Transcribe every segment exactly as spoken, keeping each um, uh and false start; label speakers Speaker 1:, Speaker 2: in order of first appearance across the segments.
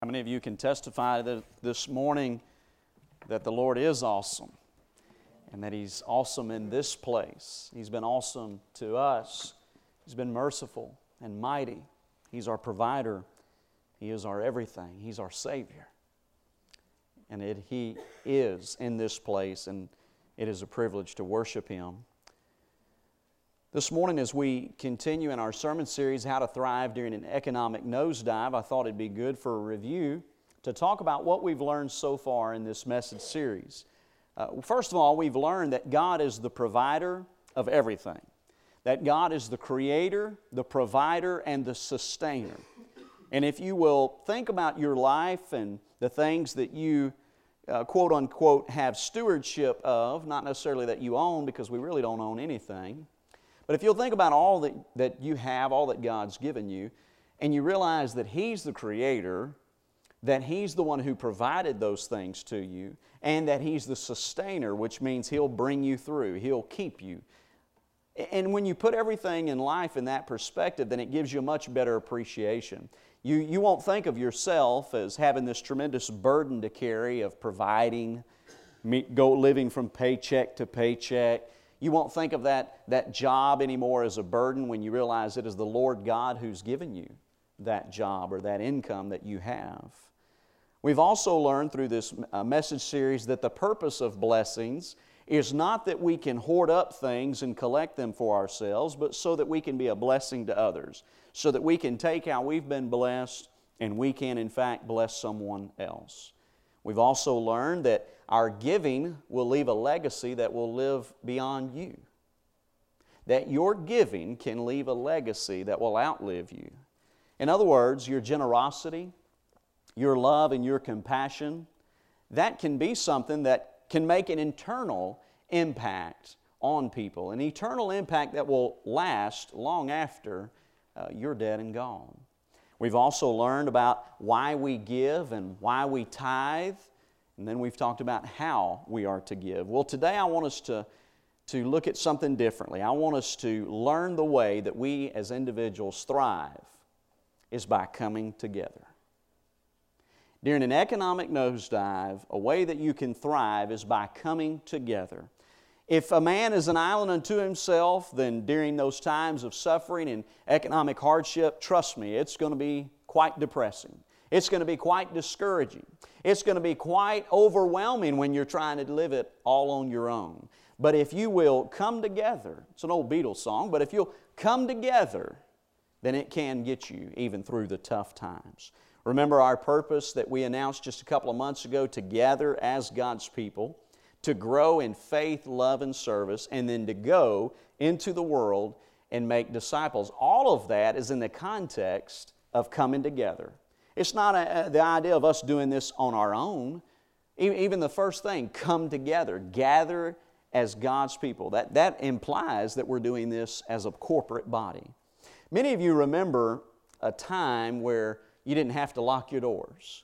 Speaker 1: How many of you can testify that this morning that the Lord is awesome and that He's awesome in this place? He's been awesome to us. He's been merciful and mighty. He's our provider. He is our everything. He's our Savior. And it, He is in this place, and it is a privilege to worship Him. This morning, as we continue in our sermon series, How to Thrive During an Economic Nosedive, I thought it'd be good for a review to talk about what we've learned so far in this message series. Uh, first of all, we've learned that God is the provider of everything. That God is the creator, the provider, and the sustainer. And if you will think about your life and the things that you, uh, quote unquote, have stewardship of, not necessarily that you own, because we really don't own anything, but if you'll think about all that, that you have, all that God's given you, and you realize that He's the creator, that He's the one who provided those things to you, and that He's the sustainer, which means He'll bring you through, He'll keep you. And when you put everything in life in that perspective, then it gives you a much better appreciation. You, you won't think of yourself as having this tremendous burden to carry of providing, go living from paycheck to paycheck. You won't think of that, that job anymore as a burden when you realize it is the Lord God who's given you that job or that income that you have. We've also learned through this uh, message series that the purpose of blessings is not that we can hoard up things and collect them for ourselves, but so that we can be a blessing to others, so that we can take how we've been blessed and we can in fact bless someone else. We've also learned that our giving will leave a legacy that will live beyond you. That your giving can leave a legacy that will outlive you. In other words, your generosity, your love and your compassion, that can be something that can make an internal impact on people. An eternal impact that will last long after uh, you're dead and gone. We've also learned about why we give and why we tithe. And then we've talked about how we are to give. Well, today I want us to, to look at something differently. I want us to learn the way that we as individuals thrive is by coming together. During an economic nosedive, a way that you can thrive is by coming together. If a man is an island unto himself, then during those times of suffering and economic hardship, trust me, it's going to be quite depressing. It's going to be quite discouraging. It's going to be quite overwhelming when you're trying to live it all on your own. But if you will come together, it's an old Beatles song, but if you'll come together, then it can get you even through the tough times. Remember our purpose that we announced just a couple of months ago, to gather as God's people, to grow in faith, love, and service, and then to go into the world and make disciples. All of that is in the context of coming together. It's not a, the idea of us doing this on our own. Even the first thing, come together, gather as God's people. That, that implies that we're doing this as a corporate body. Many of you remember a time where you didn't have to lock your doors.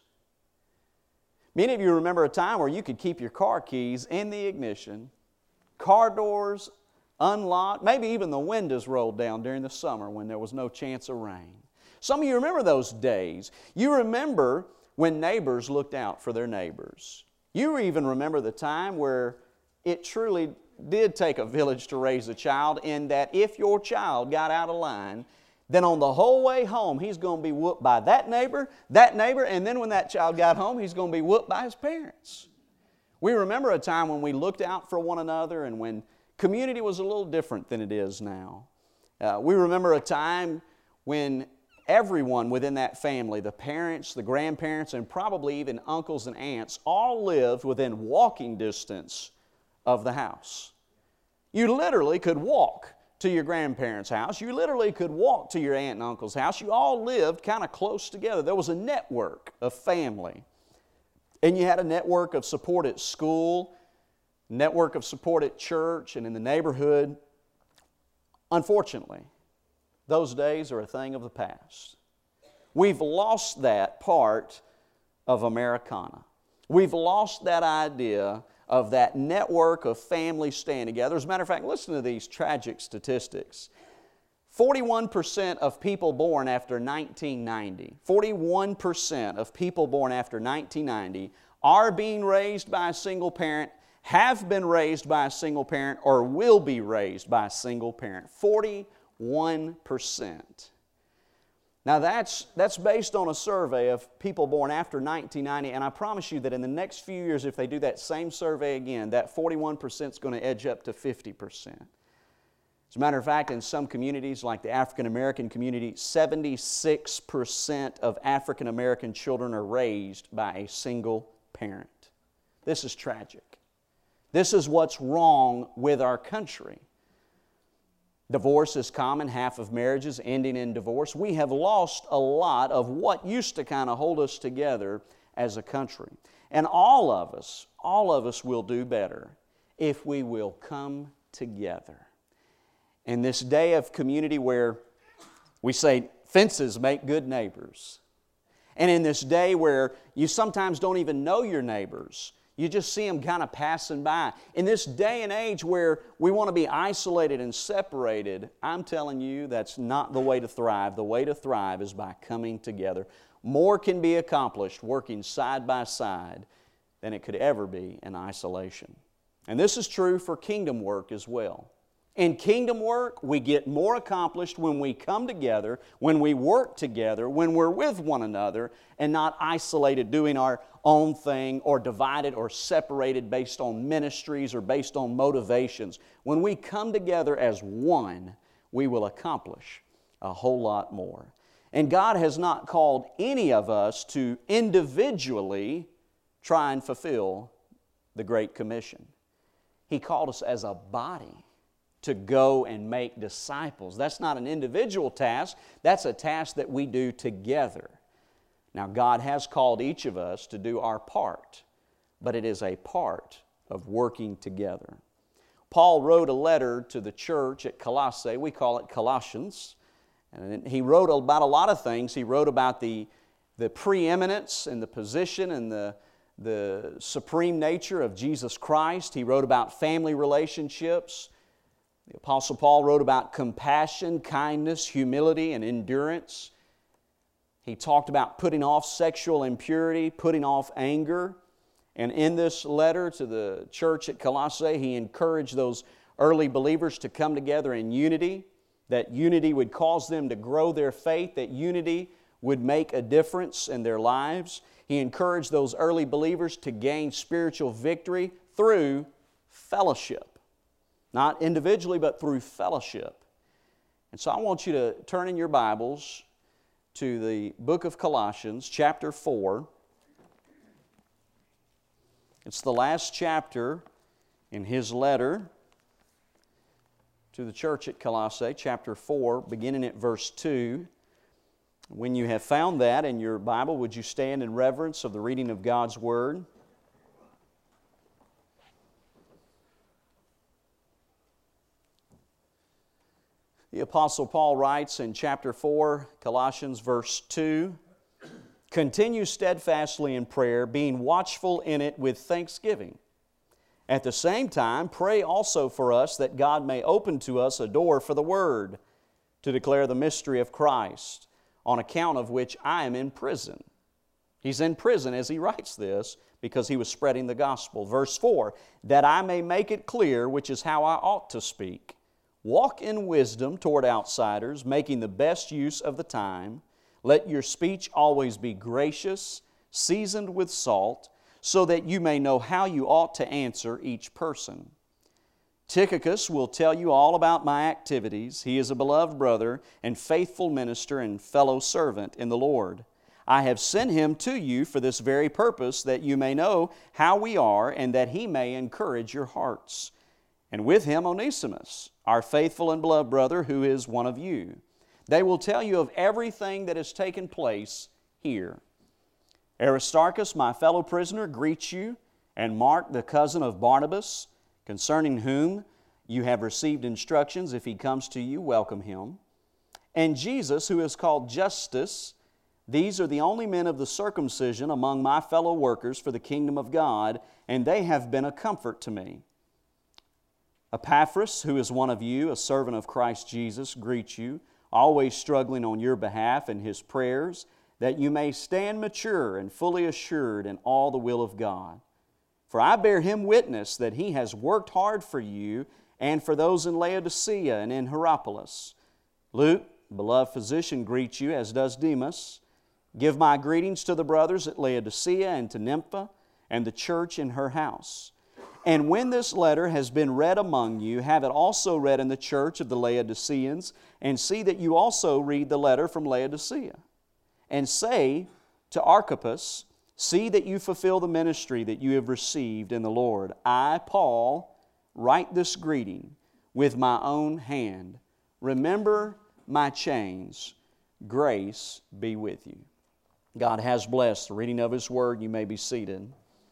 Speaker 1: Many of you remember a time where you could keep your car keys in the ignition, car doors unlocked, maybe even the windows rolled down during the summer when there was no chance of rain. Some of you remember those days. You remember when neighbors looked out for their neighbors. You even remember the time where it truly did take a village to raise a child, in that if your child got out of line, then on the whole way home, he's going to be whooped by that neighbor, that neighbor, and then when that child got home, he's going to be whooped by his parents. We remember a time when we looked out for one another and when community was a little different than it is now. Uh, we remember a time when everyone within that family, the parents, the grandparents, and probably even uncles and aunts, all lived within walking distance of the house. You literally could walk to your grandparents' house. You literally could walk to your aunt and uncle's house. You all lived kind of close together. There was a network of family. And you had a network of support at school, network of support at church and in the neighborhood. Unfortunately, those days are a thing of the past. We've lost that part of Americana. We've lost that idea of that network of families staying together. As a matter of fact, listen to these tragic statistics. forty-one percent of people born after nineteen ninety, forty-one percent of people born after nineteen ninety are being raised by a single parent, have been raised by a single parent, or will be raised by a single parent. forty-one percent. Now that's, that's based on a survey of people born after nineteen ninety, and I promise you that in the next few years, if they do that same survey again, that forty-one percent is going to edge up to fifty percent. As a matter of fact, in some communities like the African American community, seventy-six percent of African American children are raised by a single parent. This is tragic. This is what's wrong with our country. Divorce is common, half of marriages ending in divorce. We have lost a lot of what used to kind of hold us together as a country. And all of us, all of us will do better if we will come together. In this day of community where we say fences make good neighbors, and in this day where you sometimes don't even know your neighbors, you just see them kind of passing by. In this day and age where we want to be isolated and separated, I'm telling you that's not the way to thrive. The way to thrive is by coming together. More can be accomplished working side by side than it could ever be in isolation. And this is true for kingdom work as well. In kingdom work, we get more accomplished when we come together, when we work together, when we're with one another, and not isolated doing our own thing or divided or separated based on ministries or based on motivations. When we come together as one, we will accomplish a whole lot more. And God has not called any of us to individually try and fulfill the Great Commission. He called us as a body to go and make disciples. That's not an individual task. That's a task that we do together. Now, God has called each of us to do our part, but it is a part of working together. Paul wrote a letter to the church at Colossae. We call it Colossians. And he wrote about a lot of things. He wrote about the, the preeminence and the position and the, the supreme nature of Jesus Christ. He wrote about family relationships. The Apostle Paul wrote about compassion, kindness, humility, and endurance. He talked about putting off sexual impurity, putting off anger. And in this letter to the church at Colossae, he encouraged those early believers to come together in unity, that unity would cause them to grow their faith, that unity would make a difference in their lives. He encouraged those early believers to gain spiritual victory through fellowship. Not individually, but through fellowship. And so I want you to turn in your Bibles to the book of Colossians, chapter four. It's the last chapter in his letter to the church at Colossae, chapter four, beginning at verse two. When you have found that in your Bible, would you stand in reverence of the reading of God's Word? The Apostle Paul writes in chapter four, Colossians verse two, "Continue steadfastly in prayer, being watchful in it with thanksgiving. At the same time, pray also for us that God may open to us a door for the Word, to declare the mystery of Christ, on account of which I am in prison." He's in prison as he writes this because he was spreading the gospel. Verse four, "That I may make it clear which is how I ought to speak. Walk in wisdom toward outsiders, making the best use of the time. Let your speech always be gracious, seasoned with salt, so that you may know how you ought to answer each person. Tychicus will tell you all about my activities. He is a beloved brother and faithful minister and fellow servant in the Lord. I have sent him to you for this very purpose, that you may know how we are and that he may encourage your hearts. And with him Onesimus, our faithful and beloved brother, who is one of you. They will tell you of everything that has taken place here. Aristarchus, my fellow prisoner, greets you, and Mark, the cousin of Barnabas, concerning whom you have received instructions. If he comes to you, welcome him. And Jesus, who is called Justus. These are the only men of the circumcision among my fellow workers for the kingdom of God, and they have been a comfort to me. Epaphras, who is one of you, a servant of Christ Jesus, greets you, always struggling on your behalf in his prayers, that you may stand mature and fully assured in all the will of God. For I bear him witness that he has worked hard for you and for those in Laodicea and in Hierapolis. Luke, beloved physician, greets you, as does Demas. Give my greetings to the brothers at Laodicea and to Nympha and the church in her house. And when this letter has been read among you, have it also read in the church of the Laodiceans, and see that you also read the letter from Laodicea. And say to Archippus, see that you fulfill the ministry that you have received in the Lord. I, Paul, write this greeting with my own hand. Remember my chains. Grace be with you. God has blessed the reading of His Word. You may be seated.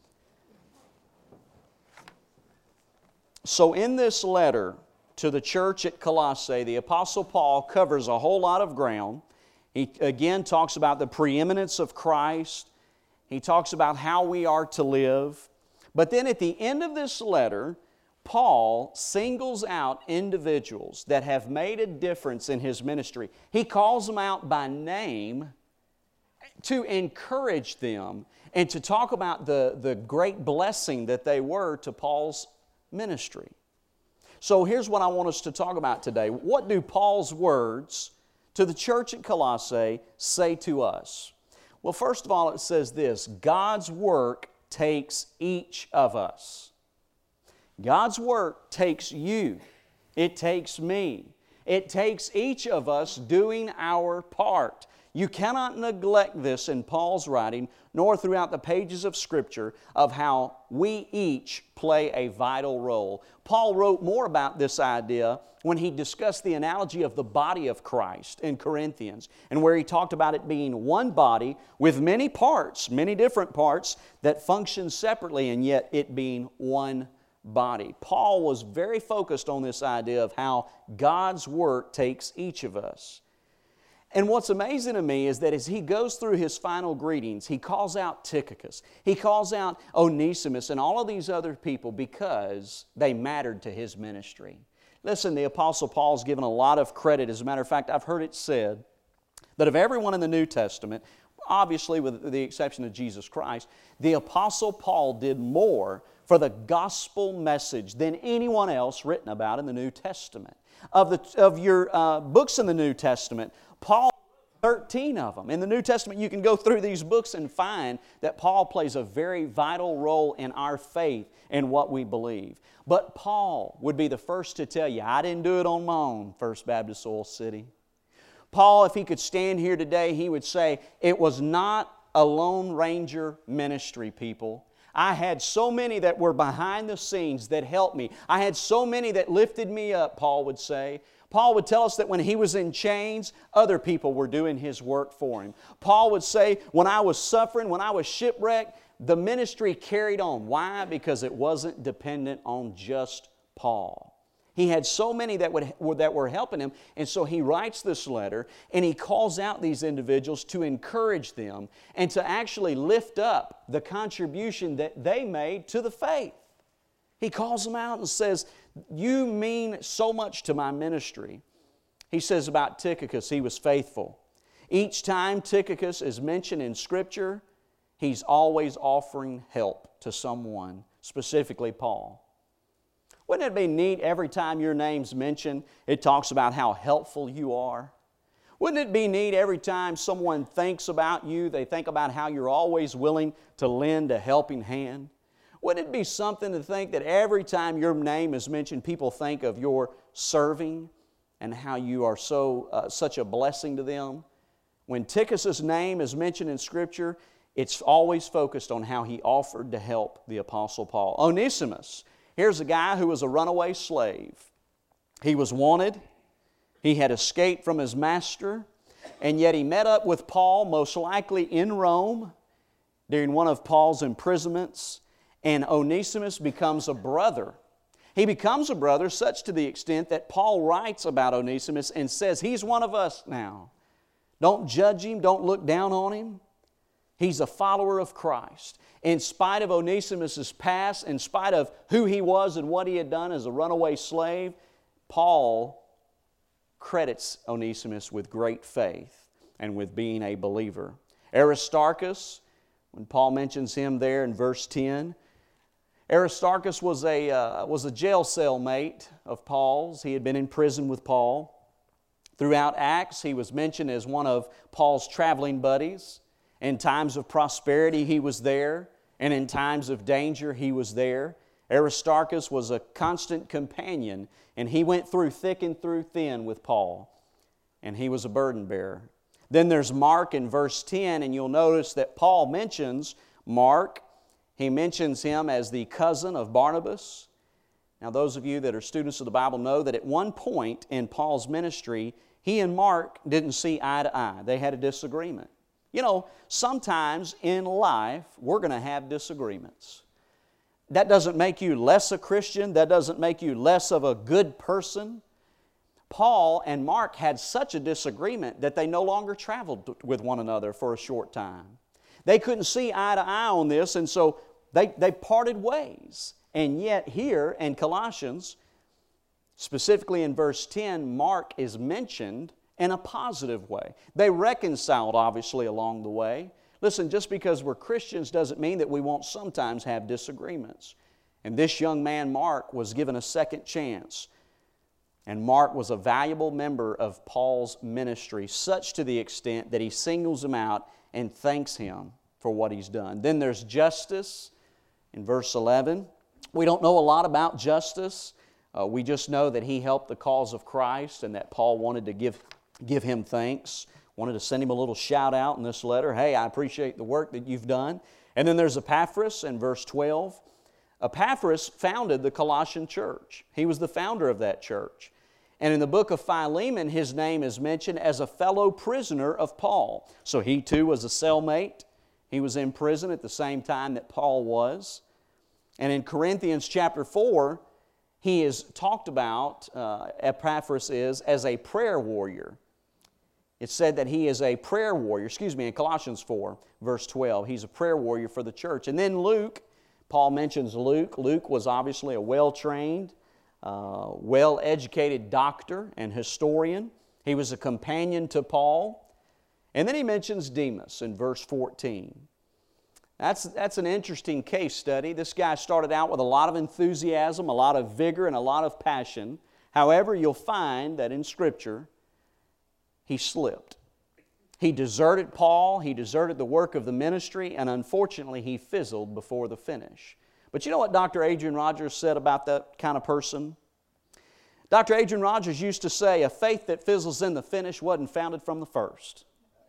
Speaker 1: So in this letter to the church at Colossae, the Apostle Paul covers a whole lot of ground. He again talks about the preeminence of Christ. He talks about how we are to live. But then at the end of this letter, Paul singles out individuals that have made a difference in his ministry. He calls them out by name to encourage them and to talk about the, the great blessing that they were to Paul's ministry. So here's what I want us to talk about today. What do Paul's words to the church at Colossae say to us? Well, first of all, it says this: God's work takes each of us. God's work takes you. It takes me. It takes each of us doing our part. You cannot neglect this in Paul's writing, nor throughout the pages of Scripture, of how we each play a vital role. Paul wrote more about this idea when he discussed the analogy of the body of Christ in Corinthians, and where he talked about it being one body with many parts, many different parts that function separately, and yet it being one body. Paul was very focused on this idea of how God's work takes each of us. And what's amazing to me is that as he goes through his final greetings, he calls out Tychicus, he calls out Onesimus and all of these other people because they mattered to his ministry. Listen, the Apostle Paul's given a lot of credit. As a matter of fact, I've heard it said that of everyone in the New Testament, obviously with the exception of Jesus Christ, the Apostle Paul did more for the gospel message than anyone else written about in the New Testament. Of, the, of your uh, books in the New Testament, Paul, thirteen of them. In the New Testament, you can go through these books and find that Paul plays a very vital role in our faith and what we believe. But Paul would be the first to tell you, I didn't do it on my own, First Baptist Oil City. Paul, if he could stand here today, he would say, it was not a Lone Ranger ministry, people. I had so many that were behind the scenes that helped me. I had so many that lifted me up, Paul would say. Paul would tell us that when he was in chains, other people were doing his work for him. Paul would say, when I was suffering, when I was shipwrecked, the ministry carried on. Why? Because it wasn't dependent on just Paul. He had so many that, would, that were helping him, and so he writes this letter, and he calls out these individuals to encourage them and to actually lift up the contribution that they made to the faith. He calls them out and says, you mean so much to my ministry. He says about Tychicus, he was faithful. Each time Tychicus is mentioned in Scripture, he's always offering help to someone, specifically Paul. Wouldn't it be neat every time your name's mentioned, it talks about how helpful you are? Wouldn't it be neat every time someone thinks about you, they think about how you're always willing to lend a helping hand? Wouldn't it be something to think that every time your name is mentioned, people think of your serving and how you are so uh, such a blessing to them? When Tychicus' name is mentioned in Scripture, it's always focused on how he offered to help the Apostle Paul. Onesimus, here's a guy who was a runaway slave. He was wanted. He had escaped from his master, and yet he met up with Paul, most likely in Rome, during one of Paul's imprisonments, and Onesimus becomes a brother. He becomes a brother such to the extent that Paul writes about Onesimus and says, he's one of us now. Don't judge him, don't look down on him. He's a follower of Christ. In spite of Onesimus' past, in spite of who he was and what he had done as a runaway slave, Paul credits Onesimus with great faith and with being a believer. Aristarchus, when Paul mentions him there in verse ten, Aristarchus was a, uh, was a jail cell mate of Paul's. He had been in prison with Paul. Throughout Acts, he was mentioned as one of Paul's traveling buddies. In times of prosperity, he was there, and in times of danger, he was there. Aristarchus was a constant companion, and he went through thick and through thin with Paul, and he was a burden bearer. Then there's Mark in verse ten, and you'll notice that Paul mentions Mark. He mentions him as the cousin of Barnabas. Now, those of you that are students of the Bible know that at one point in Paul's ministry, he and Mark didn't see eye to eye. They had a disagreement. You know, sometimes in life, we're going to have disagreements. That doesn't make you less a Christian. That doesn't make you less of a good person. Paul and Mark had such a disagreement that they no longer traveled with one another for a short time. They couldn't see eye to eye on this, and so they, they parted ways. And yet here in Colossians, specifically in verse ten, Mark is mentioned in a positive way. They reconciled, obviously, along the way. Listen, just because we're Christians doesn't mean that we won't sometimes have disagreements. And this young man, Mark, was given a second chance. And Mark was a valuable member of Paul's ministry, such to the extent that he singles him out and thanks him for what he's done. Then there's Justus in verse eleven. We don't know a lot about Justus. Uh, we just know that he helped the cause of Christ and that Paul wanted to give, give him thanks. Wanted to send him a little shout out in this letter. Hey, I appreciate the work that you've done. And then there's Epaphras in verse twelve. Epaphras founded the Colossian church. He was the founder of that church. And in the book of Philemon, his name is mentioned as a fellow prisoner of Paul. So he too was a cellmate. He was in prison at the same time that Paul was. And in Corinthians chapter four, he is talked about, uh, Epaphras is, as a prayer warrior. It's said that he is a prayer warrior, excuse me, in Colossians four, verse twelve. He's a prayer warrior for the church. And then Luke, Paul mentions Luke. Luke was obviously a well-trained, uh, well-educated doctor and historian. He was a companion to Paul. And then he mentions Demas in verse fourteen. That's, that's an interesting case study. This guy started out with a lot of enthusiasm, a lot of vigor, and a lot of passion. However, you'll find that in Scripture, he slipped. He deserted Paul, he deserted the work of the ministry, and unfortunately he fizzled before the finish. But you know what Doctor Adrian Rogers said about that kind of person? Doctor Adrian Rogers used to say, a faith that fizzles in the finish wasn't founded from the first.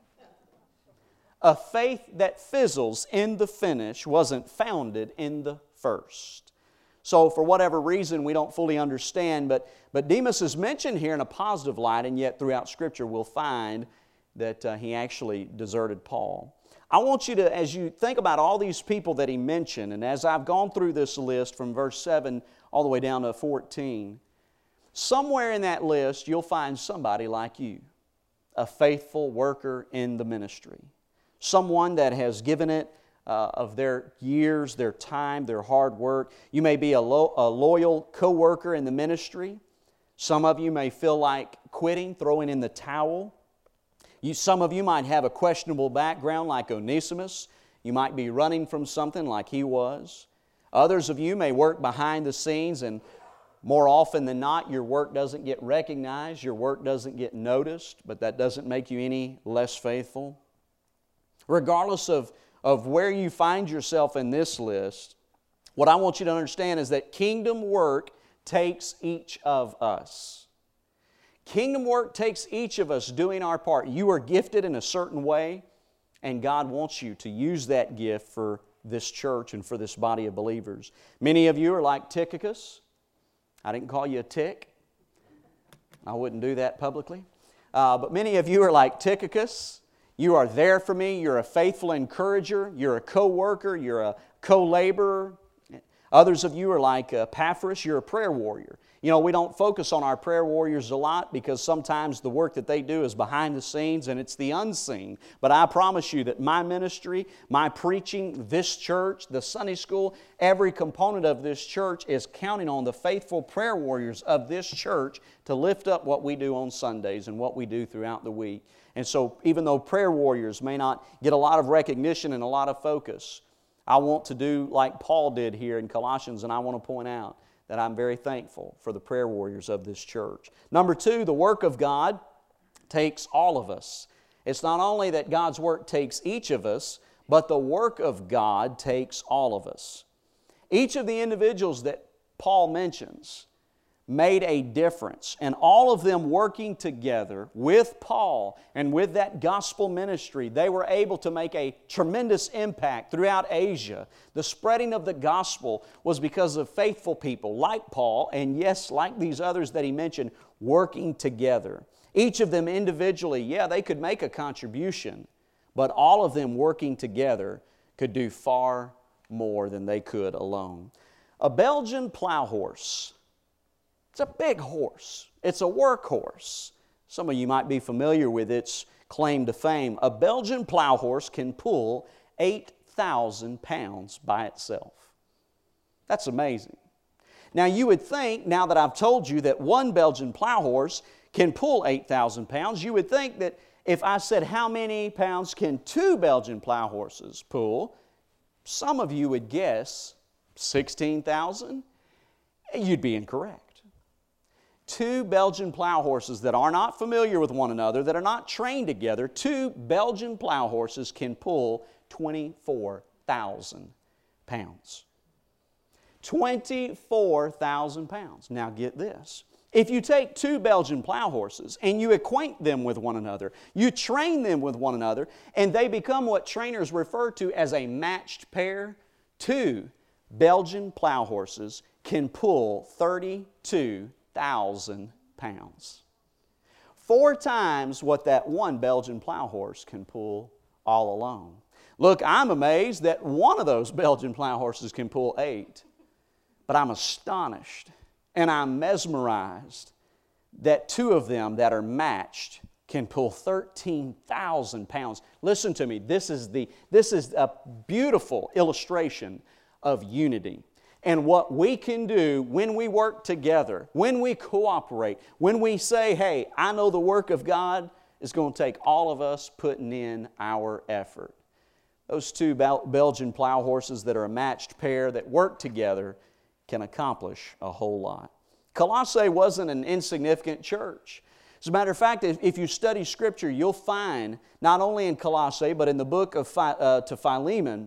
Speaker 1: A faith that fizzles in the finish wasn't founded in the first. So for whatever reason we don't fully understand, but, but Demas is mentioned here in a positive light, and yet throughout Scripture we'll find that uh, he actually deserted Paul. I want you to, as you think about all these people that he mentioned, and as I've gone through this list from verse seven all the way down to fourteen, somewhere in that list you'll find somebody like you, a faithful worker in the ministry. Someone that has given it uh, of their years, their time, their hard work. You may be a, lo- a loyal co-worker in the ministry. Some of you may feel like quitting, throwing in the towel. You, some of you might have a questionable background like Onesimus. You might be running from something like he was. Others of you may work behind the scenes, and more often than not, your work doesn't get recognized, your work doesn't get noticed, but that doesn't make you any less faithful. Regardless of, of where you find yourself in this list, what I want you to understand is that kingdom work takes each of us. Kingdom work takes each of us doing our part. You are gifted in a certain way, and God wants you to use that gift for this church and for this body of believers. Many of you are like Tychicus. I didn't call you a tick. I wouldn't do that publicly. Uh, but many of you are like Tychicus. You are there for me. You're a faithful encourager. You're a co-worker. You're a co-laborer. Others of you are like uh, Epaphras, you're a prayer warrior. You know, we don't focus on our prayer warriors a lot because sometimes the work that they do is behind the scenes and it's the unseen. But I promise you that my ministry, my preaching, this church, the Sunday school, every component of this church is counting on the faithful prayer warriors of this church to lift up what we do on Sundays and what we do throughout the week. And so even though prayer warriors may not get a lot of recognition and a lot of focus, I want to do like Paul did here in Colossians, and I want to point out that I'm very thankful for the prayer warriors of this church. Number two, the work of God takes all of us. It's not only that God's work takes each of us, but the work of God takes all of us. Each of the individuals that Paul mentions made a difference, and all of them working together with Paul and with that gospel ministry, they were able to make a tremendous impact throughout Asia. The spreading of the gospel was because of faithful people like Paul, and yes, like these others that he mentioned, working together. Each of them individually, yeah, they could make a contribution, but all of them working together could do far more than they could alone. A Belgian plow horse. It's a big horse. It's a workhorse. Some of you might be familiar with its claim to fame. A Belgian plow horse can pull eight thousand pounds by itself. That's amazing. Now you would think, now that I've told you that one Belgian plow horse can pull eight thousand pounds, you would think that if I said how many pounds can two Belgian plow horses pull, some of you would guess sixteen thousand. You'd be incorrect. Two Belgian plow horses that are not familiar with one another, that are not trained together, two Belgian plow horses can pull twenty-four thousand pounds. twenty-four thousand pounds. Now get this. If you take two Belgian plow horses and you acquaint them with one another, you train them with one another, and they become what trainers refer to as a matched pair, two Belgian plow horses can pull thirty-two thousand pounds. Four times what that one Belgian plow horse can pull all alone. Look, I'm amazed that one of those Belgian plow horses can pull eight, but I'm astonished and I'm mesmerized that two of them that are matched can pull thirteen thousand pounds. Listen to me, this is, the, this is a beautiful illustration of unity. And what we can do when we work together, when we cooperate, when we say, hey, I know the work of God is going to take all of us putting in our effort. Those two Bel- Belgian plow horses that are a matched pair that work together can accomplish a whole lot. Colossae wasn't an insignificant church. As a matter of fact, if, if you study Scripture, you'll find, not only in Colossae, but in the book of Phi, uh, to Philemon,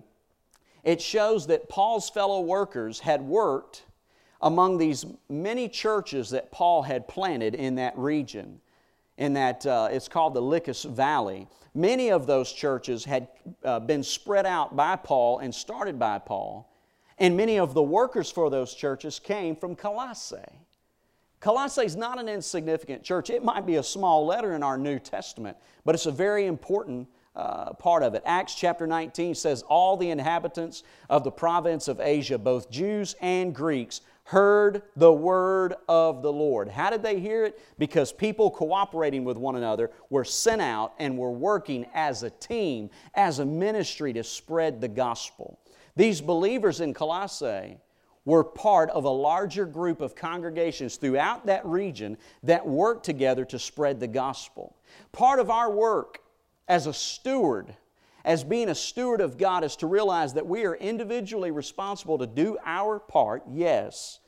Speaker 1: it shows that Paul's fellow workers had worked among these many churches that Paul had planted in that region. In that, uh, it's called the Lycus Valley. Many of those churches had uh, been spread out by Paul and started by Paul. And many of the workers for those churches came from Colossae. Colossae is not an insignificant church. It might be a small letter in our New Testament, but it's a very important Uh, part of it. Acts chapter nineteen says, all the inhabitants of the province of Asia, both Jews and Greeks, heard the word of the Lord. How did they hear it? Because people cooperating with one another were sent out and were working as a team, as a ministry to spread the gospel. These believers in Colossae were part of a larger group of congregations throughout that region that worked together to spread the gospel. Part of our work as a steward, as being a steward of God, is to realize that we are individually responsible to do our part, yes.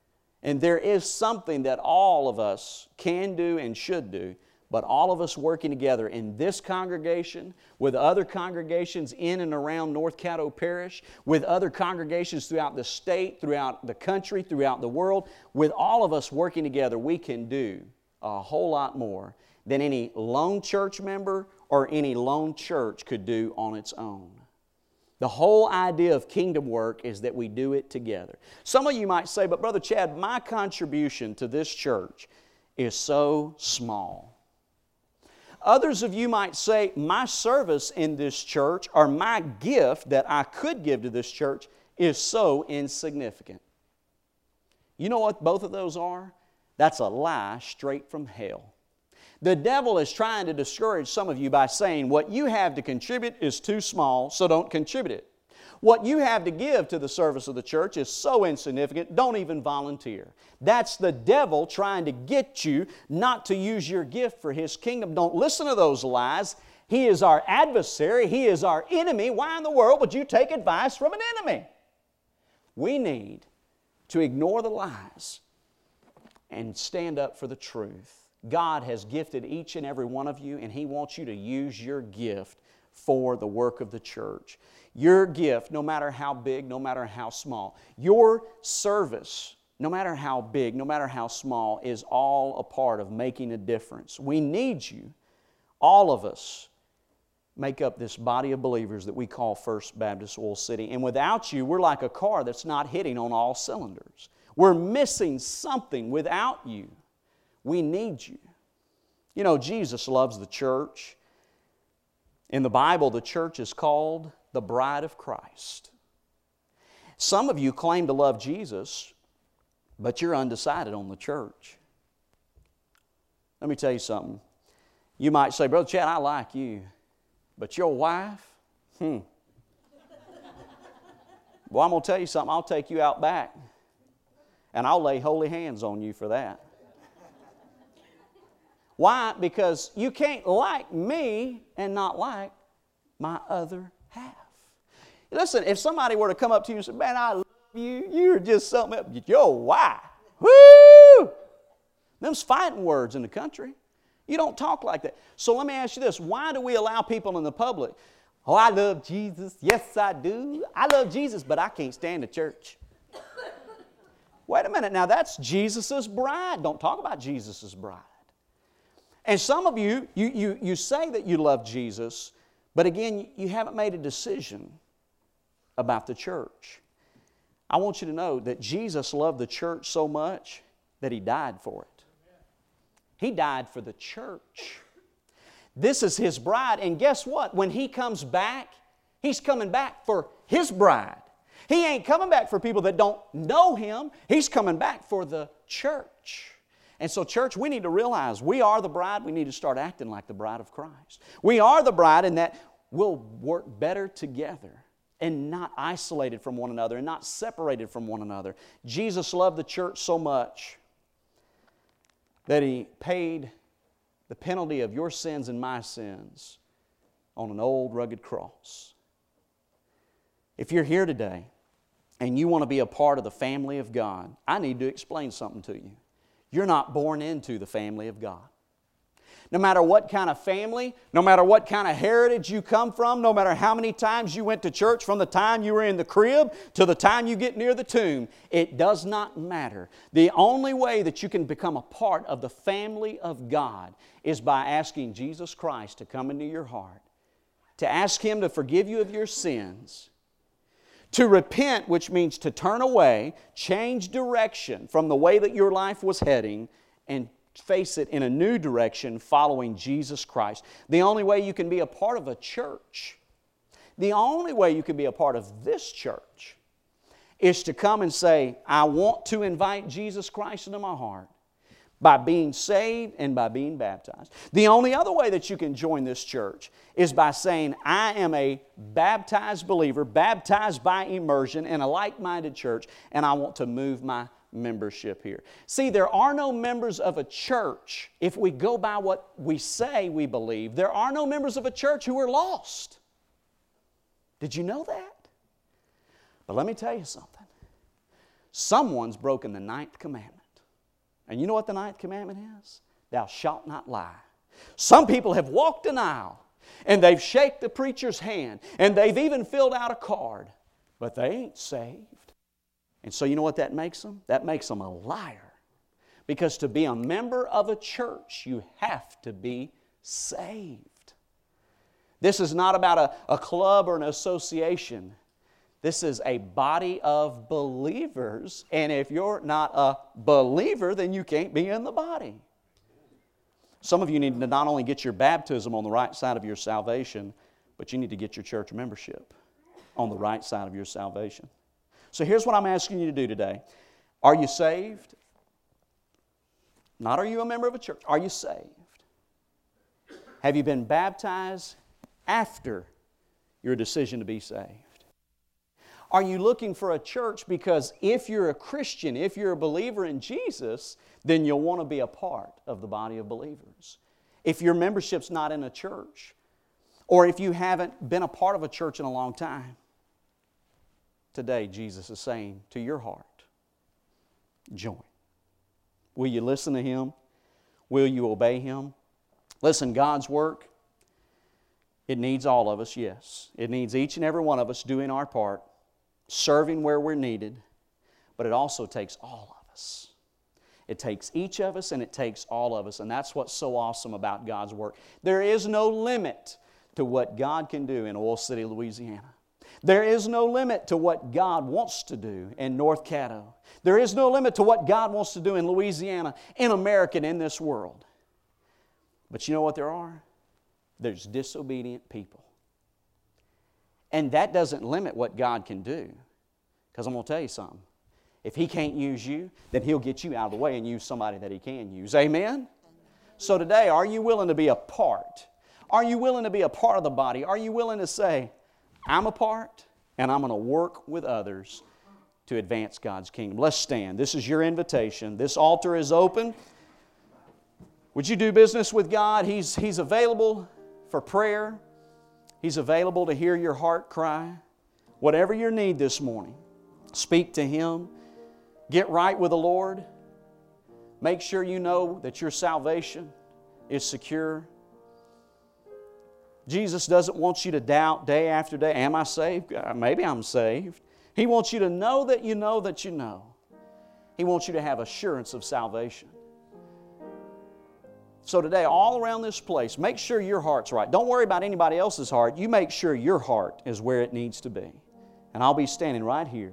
Speaker 1: And there is something that all of us can do and should do, but all of us working together in this congregation, with other congregations in and around North Caddo Parish, with other congregations throughout the state, throughout the country, throughout the world, with all of us working together, we can do a whole lot more than any lone church member or any lone church could do on its own. The whole idea of kingdom work is that we do it together. Some of you might say, but Brother Chad, my contribution to this church is so small. Others of you might say, my service in this church or my gift that I could give to this church is so insignificant. You know what both of those are? That's a lie straight from hell. The devil is trying to discourage some of you by saying what you have to contribute is too small, so don't contribute it. What you have to give to the service of the church is so insignificant, don't even volunteer. That's the devil trying to get you not to use your gift for his kingdom. Don't listen to those lies. He is our adversary. He is our enemy. Why in the world would you take advice from an enemy? We need to ignore the lies and stand up for the truth. God has gifted each and every one of you, and He wants you to use your gift for the work of the church. Your gift, no matter how big, no matter how small, your service, no matter how big, no matter how small, is all a part of making a difference. We need you. All of us make up this body of believers that we call First Baptist Oil City. And without you, we're like a car that's not hitting on all cylinders. We're missing something without you. We need you. You know, Jesus loves the church. In the Bible, the church is called the bride of Christ. Some of you claim to love Jesus, but you're undecided on the church. Let me tell you something. You might say, Brother Chad, I like you, but your wife? Hmm. Well, I'm going to tell you something. I'll take you out back, and I'll lay holy hands on you for that. Why? Because you can't like me and not like my other half. Listen, if somebody were to come up to you and say, man, I love you, you're just something else. Your wife. Woo! Them's fighting words in the country. You don't talk like that. So let me ask you this. Why do we allow people in the public, oh, I love Jesus. Yes, I do. I love Jesus, but I can't stand the church. Wait a minute. Now, that's Jesus' bride. Don't talk about Jesus' bride. And some of you, you, you, you say that you love Jesus, but again, you haven't made a decision about the church. I want you to know that Jesus loved the church so much that He died for it. He died for the church. This is His bride, and guess what? When He comes back, He's coming back for His bride. He ain't coming back for people that don't know Him. He's coming back for the church. And so, church, we need to realize we are the bride. We need to start acting like the bride of Christ. We are the bride in that we'll work better together and not isolated from one another and not separated from one another. Jesus loved the church so much that He paid the penalty of your sins and my sins on an old rugged cross. If you're here today and you want to be a part of the family of God, I need to explain something to you. You're not born into the family of God. No matter what kind of family, no matter what kind of heritage you come from, no matter how many times you went to church from the time you were in the crib to the time you get near the tomb, it does not matter. The only way that you can become a part of the family of God is by asking Jesus Christ to come into your heart, to ask Him to forgive you of your sins, to repent, which means to turn away, change direction from the way that your life was heading, and face it in a new direction following Jesus Christ. The only way you can be a part of a church, the only way you can be a part of this church, is to come and say, I want to invite Jesus Christ into my heart, by being saved and by being baptized. The only other way that you can join this church is by saying, I am a baptized believer, baptized by immersion in a like-minded church, and I want to move my membership here. See, there are no members of a church, if we go by what we say we believe, there are no members of a church who are lost. Did you know that? But let me tell you something. Someone's broken the ninth commandment. And you know what the ninth commandment is? Thou shalt not lie. Some people have walked an aisle and they've shaken the preacher's hand and they've even filled out a card, but they ain't saved. And so you know what that makes them? That makes them a liar. Because to be a member of a church, you have to be saved. This is not about a, a club or an association. This is a body of believers, and if you're not a believer, then you can't be in the body. Some of you need to not only get your baptism on the right side of your salvation, but you need to get your church membership on the right side of your salvation. So here's what I'm asking you to do today. Are you saved? Not are you a member of a church. Are you saved? Have you been baptized after your decision to be saved? Are you looking for a church because if you're a Christian, if you're a believer in Jesus, then you'll want to be a part of the body of believers? If your membership's not in a church, or if you haven't been a part of a church in a long time, today Jesus is saying to your heart, join. Will you listen to Him? Will you obey Him? Listen, God's work, it needs all of us, yes. It needs each and every one of us doing our part, serving where we're needed, but it also takes all of us. It takes each of us and it takes all of us, and that's what's so awesome about God's work. There is no limit to what God can do in Oil City, Louisiana. There is no limit to what God wants to do in North Caddo. There is no limit to what God wants to do in Louisiana, in America, and in this world. But you know what there are? There's disobedient people. And that doesn't limit what God can do. Because I'm going to tell you something. If He can't use you, then He'll get you out of the way and use somebody that He can use. Amen? So today, are you willing to be a part? Are you willing to be a part of the body? Are you willing to say, I'm a part, and I'm going to work with others to advance God's kingdom? Let's stand. This is your invitation. This altar is open. Would you do business with God? He's, he's available for prayer. He's available to hear your heart cry. Whatever your need this morning, speak to Him. Get right with the Lord. Make sure you know that your salvation is secure. Jesus doesn't want you to doubt day after day, am I saved? Maybe I'm saved. He wants you to know that you know that you know. He wants you to have assurance of salvation. So today, all around this place, make sure your heart's right. Don't worry about anybody else's heart. You make sure your heart is where it needs to be. And I'll be standing right here.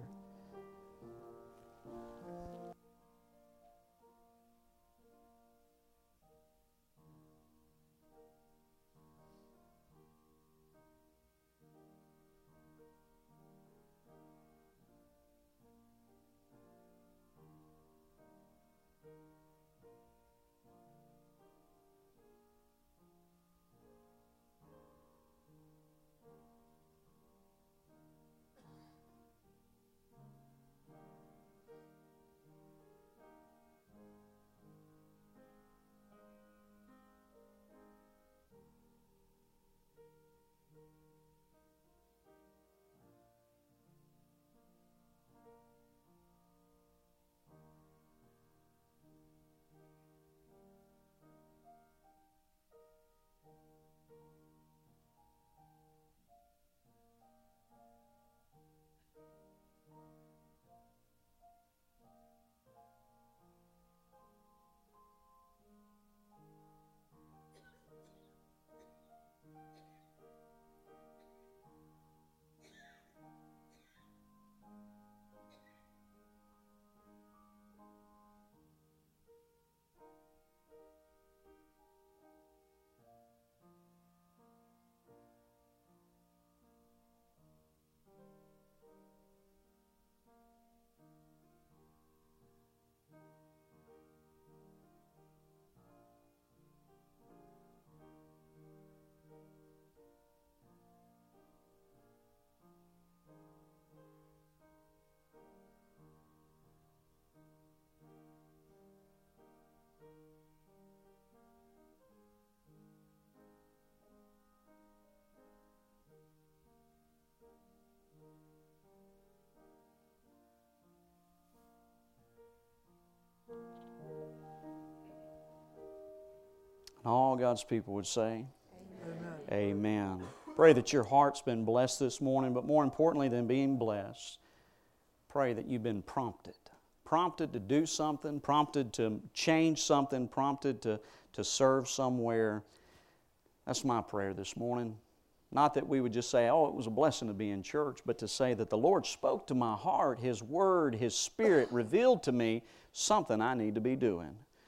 Speaker 1: All God's people would say, Amen. Amen. Pray that your heart's been blessed this morning, but more importantly than being blessed, pray that you've been prompted. Prompted to do something, prompted to change something, prompted to, to serve somewhere. That's my prayer this morning. Not that we would just say, oh, it was a blessing to be in church, but to say that the Lord spoke to my heart, His Word, His Spirit revealed to me something I need to be doing.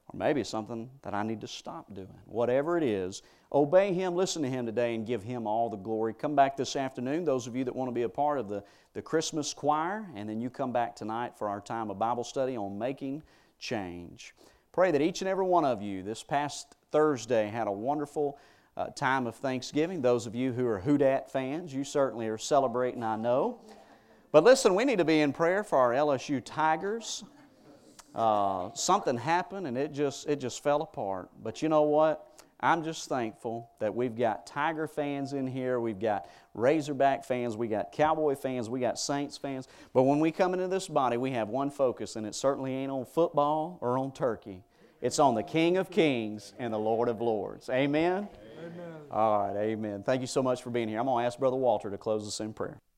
Speaker 1: Or maybe it's something that I need to stop doing. Whatever it is, obey Him, listen to Him today, and give Him all the glory. Come back this afternoon, those of you that want to be a part of the, the Christmas choir, and then you come back tonight for our time of Bible study on making change. Pray that each and every one of you this past Thursday had a wonderful uh, time of Thanksgiving. Those of you who are Houdat fans, you certainly are celebrating, I know. But listen, we need to be in prayer for our L S U Tigers. Uh, something happened and it just it just fell apart. But you know what? I'm just thankful that we've got Tiger fans in here, we've got Razorback fans, we got Cowboy fans, we got Saints fans. But when we come into this body, we have one focus, and it certainly ain't on football or on turkey. It's on the King of Kings and the Lord of Lords. Amen? Amen. All right, amen. Thank you so much for being here. I'm going to ask Brother Walter to close us in prayer.